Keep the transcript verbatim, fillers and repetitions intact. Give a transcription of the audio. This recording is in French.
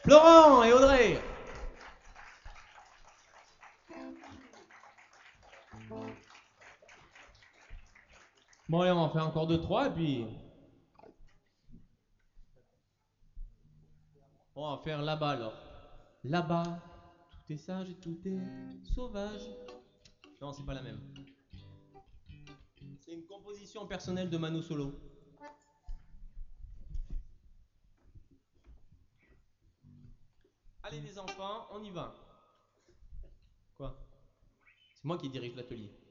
Florent et Audrey. Bon, allez, on va en faire encore deux, trois, et puis. On va faire là-bas alors. Là-bas, tout est sage et tout est sauvage. Non, c'est pas la même. C'est une composition personnelle de Mano Solo. Allez les enfants, on y va. Quoi? C'est moi qui dirige l'atelier.